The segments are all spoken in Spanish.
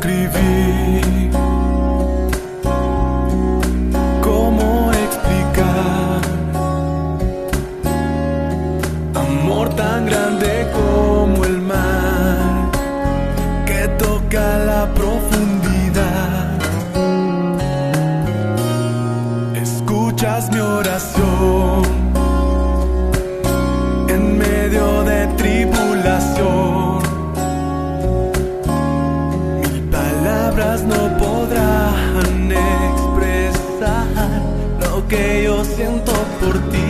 describir, cómo explicar amor tan grande como el mar que toca la profundidad. Escuchas mi oración en medio de tribulación. Mil palabras no podrán expresar lo que yo siento por ti.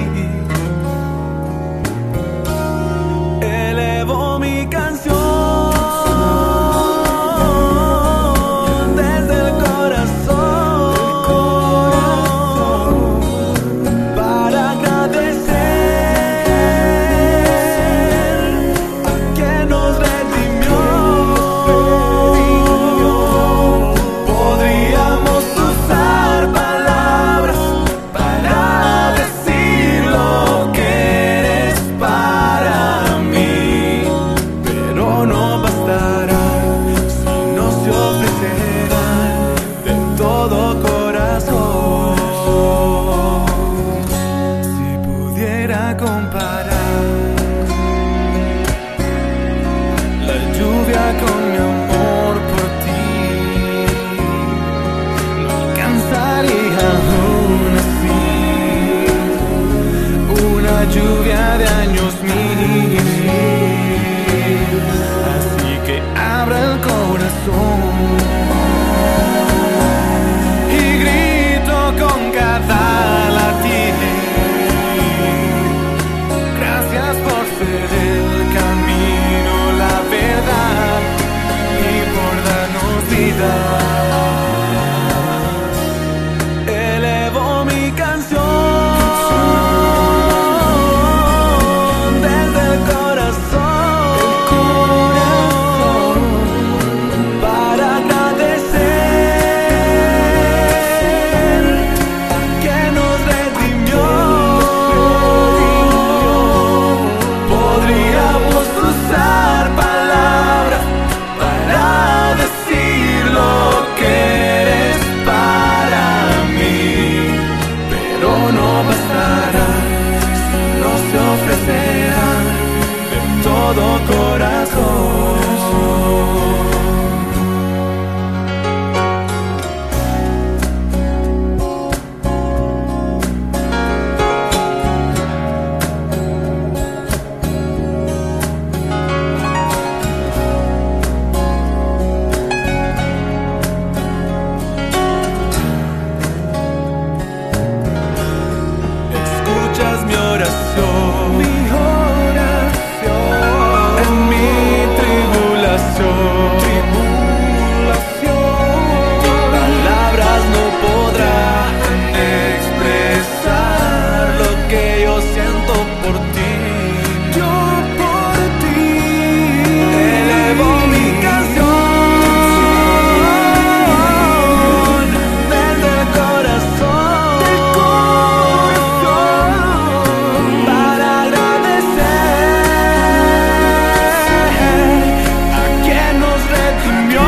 Elevo mi canción desde el corazón para agradecer a quien nos redimió. Podríamos usar palabras para decir lo que eres para mí, pero no bastará si no se ofrecerá de todo corazón. Si pudiera comparar la lluvia con mi amor por ti, no alcanzaría aún así una lluvia de años mil. Así que abra el corazón y grito con cada latir. Gracias por ser el camino, la verdad y por darnos vida. Elevo mi canción desde el corazón para agradecer a quien nos redimió. Podríamos usar palabras para decir lo que eres para mí, pero no bastará si no se ofrecerá de todo corazón. Escuchas mi oración, en mi tribulación. Palabras no podrán expresar lo que yo siento por ti. Yo por ti elevo mi canción desde el corazón para agradecer a quien nos redimió.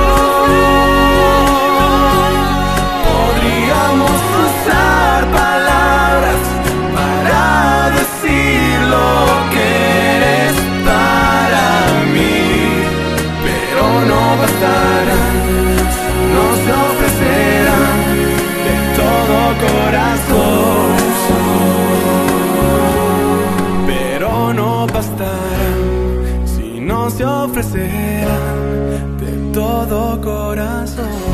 Podríamos usar palabras para decir lo que eres para mí, pero no bastarán si no se ofrecerán de todo corazón. Pero no bastarán si no se ofrecerán de todo corazón.